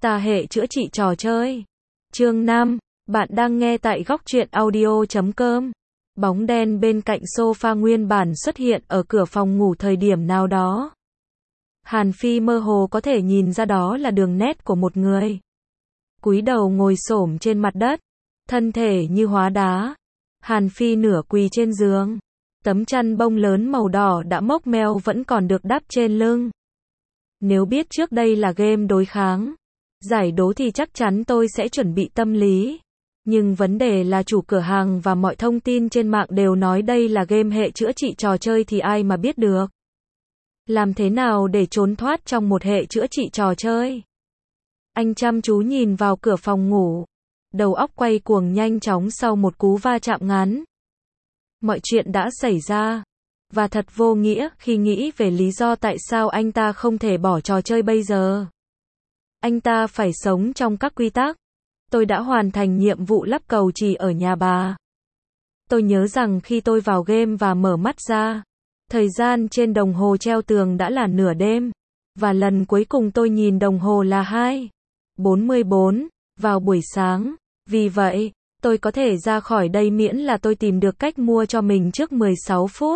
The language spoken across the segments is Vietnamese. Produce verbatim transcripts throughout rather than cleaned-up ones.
Ta hệ chữa trị trò chơi. Chương năm. Bạn đang nghe tại góc truyện audio chấm com. Bóng đen bên cạnh sofa nguyên bản xuất hiện ở cửa phòng ngủ thời điểm nào đó. Hàn Phi mơ hồ có thể nhìn ra đó là đường nét của một người. Cúi đầu ngồi xổm trên mặt đất, thân thể như hóa đá. Hàn Phi nửa quỳ trên giường. Tấm chăn bông lớn màu đỏ đã mốc meo vẫn còn được đắp trên lưng. Nếu biết trước đây là game đối kháng, giải đố thì chắc chắn tôi sẽ chuẩn bị tâm lý. Nhưng vấn đề là chủ cửa hàng và mọi thông tin trên mạng đều nói đây là game hệ chữa trị trò chơi thì ai mà biết được. Làm thế nào để trốn thoát trong một hệ chữa trị trò chơi? Anh chăm chú nhìn vào cửa phòng ngủ. Đầu óc quay cuồng nhanh chóng sau một cú va chạm ngắn. Mọi chuyện đã xảy ra. Và thật vô nghĩa khi nghĩ về lý do tại sao anh ta không thể bỏ trò chơi bây giờ. Anh ta phải sống trong các quy tắc. Tôi đã hoàn thành nhiệm vụ lắp cầu chì ở nhà bà. Tôi nhớ rằng khi tôi vào game và mở mắt ra, thời gian trên đồng hồ treo tường đã là nửa đêm. Và lần cuối cùng tôi nhìn đồng hồ là hai bốn mươi bốn vào buổi sáng. Vì vậy, tôi có thể ra khỏi đây miễn là tôi tìm được cách mua cho mình trước mười sáu phút.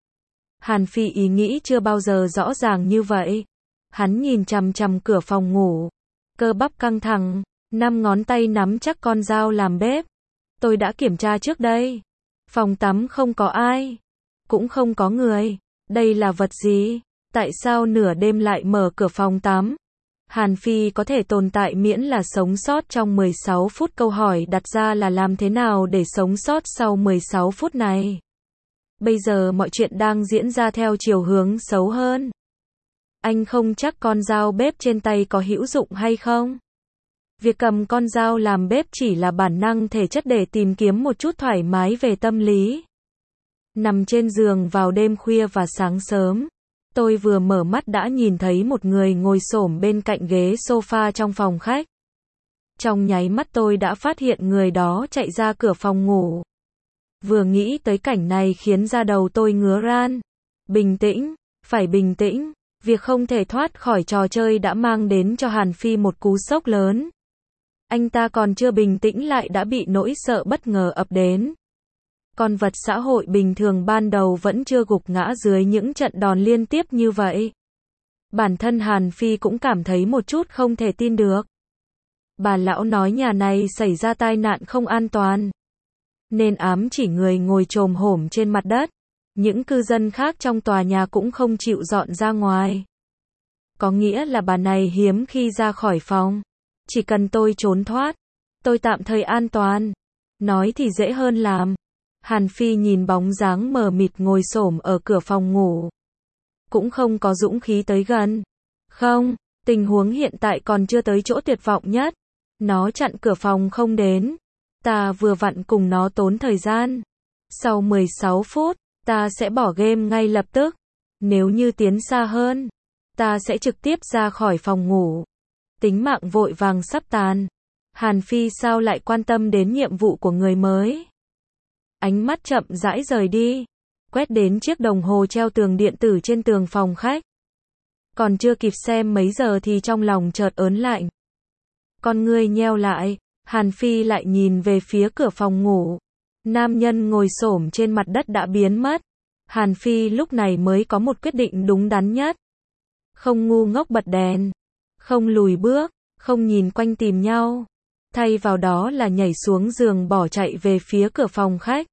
Hàn Phi ý nghĩ chưa bao giờ rõ ràng như vậy. Hắn nhìn chằm chằm cửa phòng ngủ. Cơ bắp căng thẳng, năm ngón tay nắm chắc con dao làm bếp. Tôi đã kiểm tra trước đây. Phòng tắm không có ai. Cũng không có người. Đây là vật gì? Tại sao nửa đêm lại mở cửa phòng tắm? Hàn Phi có thể tồn tại miễn là sống sót trong mười sáu phút. Câu hỏi đặt ra là làm thế nào để sống sót sau mười sáu phút này? Bây giờ mọi chuyện đang diễn ra theo chiều hướng xấu hơn. Anh không chắc con dao bếp trên tay có hữu dụng hay không. Việc cầm con dao làm bếp chỉ là bản năng thể chất để tìm kiếm một chút thoải mái về tâm lý. Nằm trên giường vào đêm khuya và sáng sớm, tôi vừa mở mắt đã nhìn thấy một người ngồi xổm bên cạnh ghế sofa trong phòng khách. Trong nháy mắt tôi đã phát hiện người đó chạy ra cửa phòng ngủ. Vừa nghĩ tới cảnh này khiến da đầu tôi ngứa ran. Bình tĩnh, phải bình tĩnh. Việc không thể thoát khỏi trò chơi đã mang đến cho Hàn Phi một cú sốc lớn. Anh ta còn chưa bình tĩnh lại đã bị nỗi sợ bất ngờ ập đến. Con vật xã hội bình thường ban đầu vẫn chưa gục ngã dưới những trận đòn liên tiếp như vậy. Bản thân Hàn Phi cũng cảm thấy một chút không thể tin được. Bà lão nói nhà này xảy ra tai nạn không an toàn, nên ám chỉ người ngồi chồm hổm trên mặt đất. Những cư dân khác trong tòa nhà cũng không chịu dọn ra ngoài. Có nghĩa là bà này hiếm khi ra khỏi phòng. Chỉ cần tôi trốn thoát, tôi tạm thời an toàn. Nói thì dễ hơn làm. Hàn Phi nhìn bóng dáng mờ mịt ngồi xổm ở cửa phòng ngủ. Cũng không có dũng khí tới gần. Không, tình huống hiện tại còn chưa tới chỗ tuyệt vọng nhất. Nó chặn cửa phòng không đến. Ta vừa vặn cùng nó tốn thời gian. Sau mười sáu phút, ta sẽ bỏ game ngay lập tức. Nếu như tiến xa hơn, ta sẽ trực tiếp ra khỏi phòng ngủ. Tính mạng vội vàng sắp tàn. Hàn Phi sao lại quan tâm đến nhiệm vụ của người mới? Ánh mắt chậm rãi rời đi, quét đến chiếc đồng hồ treo tường điện tử trên tường phòng khách. Còn chưa kịp xem mấy giờ thì trong lòng chợt ớn lạnh. Con ngươi nheo lại, Hàn Phi lại nhìn về phía cửa phòng ngủ. Nam nhân ngồi xổm trên mặt đất đã biến mất. Hàn Phi lúc này mới có một quyết định đúng đắn nhất. Không ngu ngốc bật đèn, không lùi bước, không nhìn quanh tìm nhau. Thay vào đó là nhảy xuống giường bỏ chạy về phía cửa phòng khách.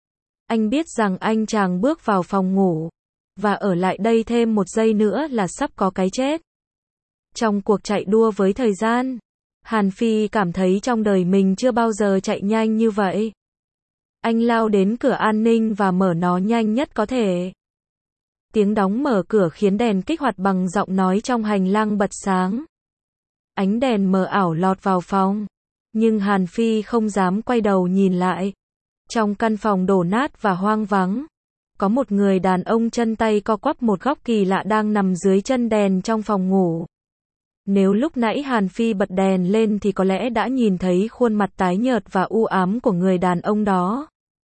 Anh biết rằng anh chàng bước vào phòng ngủ, và ở lại đây thêm một giây nữa là sắp có cái chết. Trong cuộc chạy đua với thời gian, Hàn Phi cảm thấy trong đời mình chưa bao giờ chạy nhanh như vậy. Anh lao đến cửa an ninh và mở nó nhanh nhất có thể. Tiếng đóng mở cửa khiến đèn kích hoạt bằng giọng nói trong hành lang bật sáng. Ánh đèn mờ ảo lọt vào phòng. Nhưng Hàn Phi không dám quay đầu nhìn lại. Trong căn phòng đổ nát và hoang vắng, có một người đàn ông chân tay co quắp một góc kỳ lạ đang nằm dưới chân đèn trong phòng ngủ. Nếu lúc nãy Hàn Phi bật đèn lên thì có lẽ đã nhìn thấy khuôn mặt tái nhợt và u ám của người đàn ông đó.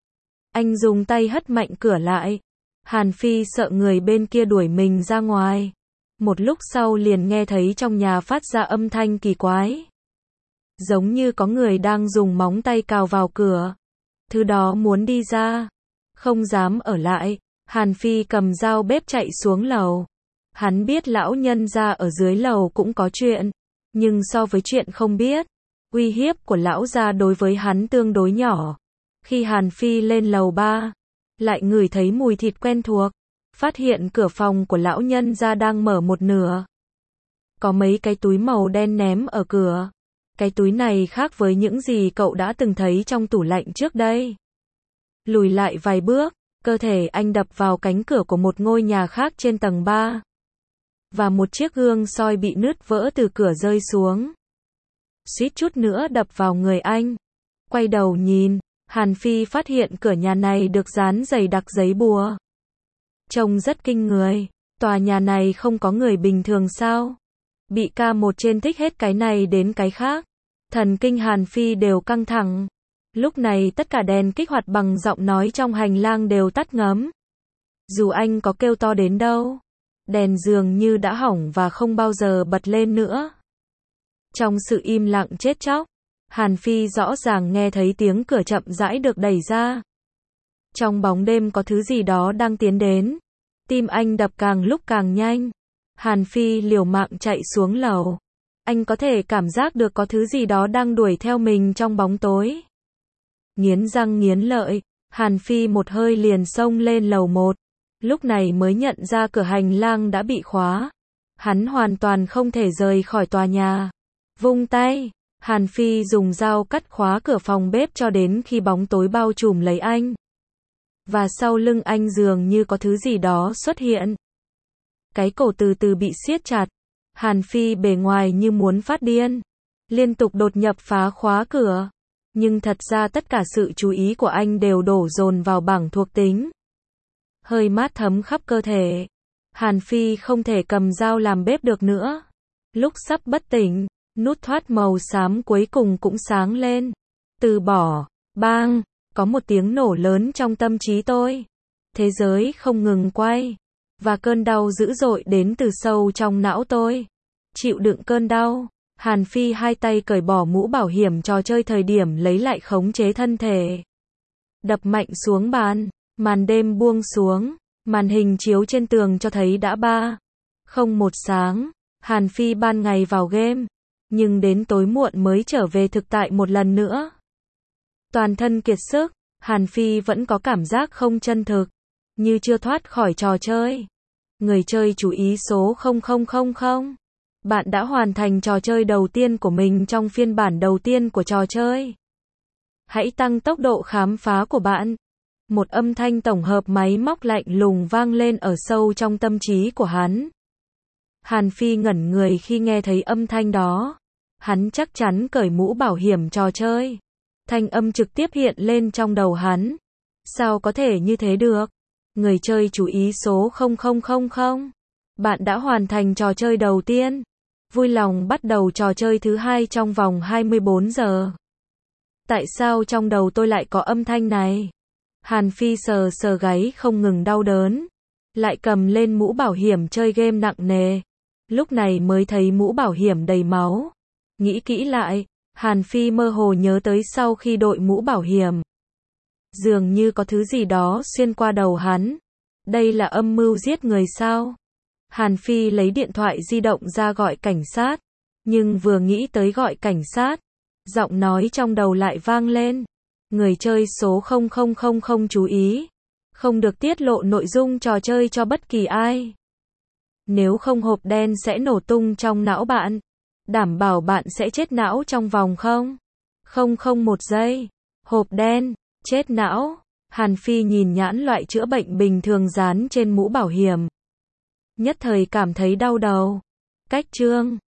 Anh dùng tay hất mạnh cửa lại. Hàn Phi sợ người bên kia đuổi mình ra ngoài. Một lúc sau liền nghe thấy trong nhà phát ra âm thanh kỳ quái. Giống như có người đang dùng móng tay cào vào cửa. Thứ đó muốn đi ra. Không dám ở lại. Hàn Phi cầm dao bếp chạy xuống lầu. Hắn biết lão nhân gia ở dưới lầu cũng có chuyện. Nhưng so với chuyện không biết, uy hiếp của lão gia đối với hắn tương đối nhỏ. Khi Hàn Phi lên lầu ba, lại ngửi thấy mùi thịt quen thuộc. Phát hiện cửa phòng của lão nhân gia đang mở một nửa. Có mấy cái túi màu đen ném ở cửa. Cái túi này khác với những gì cậu đã từng thấy trong tủ lạnh trước đây. Lùi lại vài bước, cơ thể anh đập vào cánh cửa của một ngôi nhà khác trên tầng ba. Và một chiếc gương soi bị nứt vỡ từ cửa rơi xuống. Suýt chút nữa đập vào người anh. Quay đầu nhìn, Hàn Phi phát hiện cửa nhà này được dán dày đặc giấy bùa. Trông rất kinh người. Tòa nhà này không có người bình thường sao? Bị ca một trên thích hết cái này đến cái khác. Thần kinh Hàn Phi đều căng thẳng. Lúc này tất cả đèn kích hoạt bằng giọng nói trong hành lang đều tắt ngấm. Dù anh có kêu to đến đâu, đèn dường như đã hỏng và không bao giờ bật lên nữa. Trong sự im lặng chết chóc, Hàn Phi rõ ràng nghe thấy tiếng cửa chậm rãi được đẩy ra. Trong bóng đêm có thứ gì đó đang tiến đến. Tim anh đập càng lúc càng nhanh. Hàn Phi liều mạng chạy xuống lầu. Anh có thể cảm giác được có thứ gì đó đang đuổi theo mình trong bóng tối. Nghiến răng nghiến lợi, Hàn Phi một hơi liền xông lên lầu một. Lúc này mới nhận ra cửa hành lang đã bị khóa. Hắn hoàn toàn không thể rời khỏi tòa nhà. Vung tay, Hàn Phi dùng dao cắt khóa cửa phòng bếp cho đến khi bóng tối bao trùm lấy anh. Và sau lưng anh dường như có thứ gì đó xuất hiện. Cái cổ từ từ bị siết chặt. Hàn Phi bề ngoài như muốn phát điên. Liên tục đột nhập phá khóa cửa. Nhưng thật ra tất cả sự chú ý của anh đều đổ dồn vào bảng thuộc tính. Hơi mát thấm khắp cơ thể. Hàn Phi không thể cầm dao làm bếp được nữa. Lúc sắp bất tỉnh, nút thoát màu xám cuối cùng cũng sáng lên. Từ bỏ. Bang. Có một tiếng nổ lớn trong tâm trí tôi. Thế giới không ngừng quay. Và cơn đau dữ dội đến từ sâu trong não tôi. Chịu đựng cơn đau, Hàn Phi hai tay cởi bỏ mũ bảo hiểm trò chơi thời điểm lấy lại khống chế thân thể. Đập mạnh xuống bàn, màn đêm buông xuống, màn hình chiếu trên tường cho thấy đã ba, không một sáng. Hàn Phi ban ngày vào game, nhưng đến tối muộn mới trở về thực tại một lần nữa. Toàn thân kiệt sức, Hàn Phi vẫn có cảm giác không chân thực, như chưa thoát khỏi trò chơi. Người chơi chú ý số không không không không. Bạn đã hoàn thành trò chơi đầu tiên của mình trong phiên bản đầu tiên của trò chơi. Hãy tăng tốc độ khám phá của bạn. Một âm thanh tổng hợp máy móc lạnh lùng vang lên ở sâu trong tâm trí của hắn. Hàn Phi ngẩn người khi nghe thấy âm thanh đó. Hắn chắc chắn cởi mũ bảo hiểm trò chơi. Thanh âm trực tiếp hiện lên trong đầu hắn. Sao có thể như thế được? Người chơi chú ý số không không không không. Bạn đã hoàn thành trò chơi đầu tiên. Vui lòng bắt đầu trò chơi thứ hai trong vòng hai mươi bốn giờ. Tại sao trong đầu tôi lại có âm thanh này? Hàn Phi sờ sờ gáy không ngừng đau đớn. Lại cầm lên mũ bảo hiểm chơi game nặng nề. Lúc này mới thấy mũ bảo hiểm đầy máu. Nghĩ kỹ lại, Hàn Phi mơ hồ nhớ tới sau khi đội mũ bảo hiểm. Dường như có thứ gì đó xuyên qua đầu hắn. Đây là âm mưu giết người sao? Hàn Phi lấy điện thoại di động ra gọi cảnh sát. Nhưng vừa nghĩ tới gọi cảnh sát, giọng nói trong đầu lại vang lên. Người chơi số không không không không chú ý. Không được tiết lộ nội dung trò chơi cho bất kỳ ai. Nếu không hộp đen sẽ nổ tung trong não bạn. Đảm bảo bạn sẽ chết não trong vòng không? Không không một giây. Hộp đen, chết não. Hàn Phi nhìn nhãn loại chữa bệnh bình thường dán trên mũ bảo hiểm. Nhất thời cảm thấy đau đầu. Cách chương